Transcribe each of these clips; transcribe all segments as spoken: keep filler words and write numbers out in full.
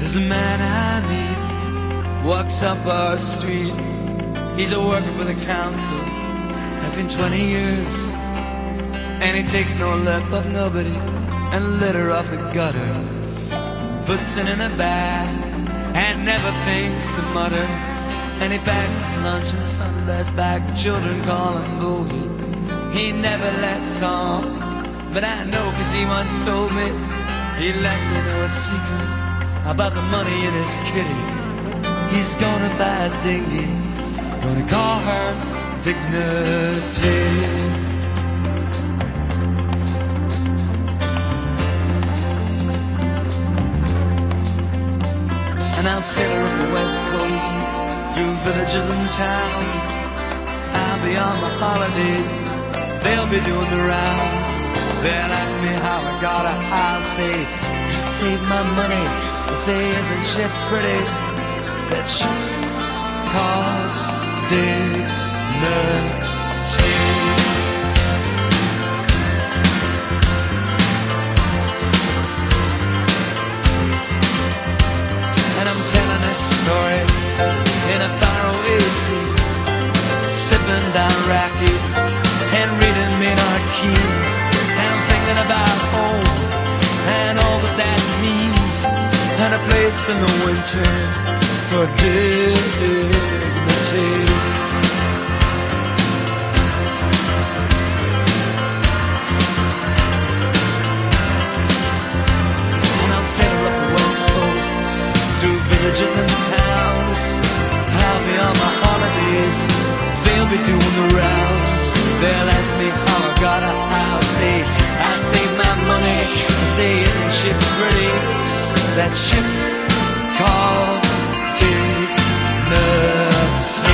There's a man I meet, walks up our street. He's a worker for the council, has been twenty years, and he takes no lip of nobody and litter off the gutter. Puts it in a bag and never thinks to mutter. And he packs his lunch in a Sunday's bag. The children call him Boogie. He never lets on, but I know cause he once told me. He let me know a secret about the money in his kitty. He's gonna buy a dinghy, gonna call her Dignity. And I'll sail her up the west coast, through villages and towns. I'll be on my holidays, they'll be doing the rounds. They'll ask me how I got it, I'll say I saved my money. They'll say, isn't she pretty? That she called Dignity. And I'm telling this story in a faraway sea, sipping down raki and reading Maynard Keynes. And I'm thinking about home and all that that means, and a place in the winter for dignity. And I'll sail up the west coast, through villages and towns. I'll be on my holidays, they'll be doing the rounds. They'll ask me how I got it, I'll say I saved my money. I say, isn't she pretty? That ship called Dignity.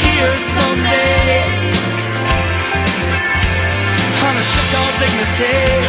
Dignity.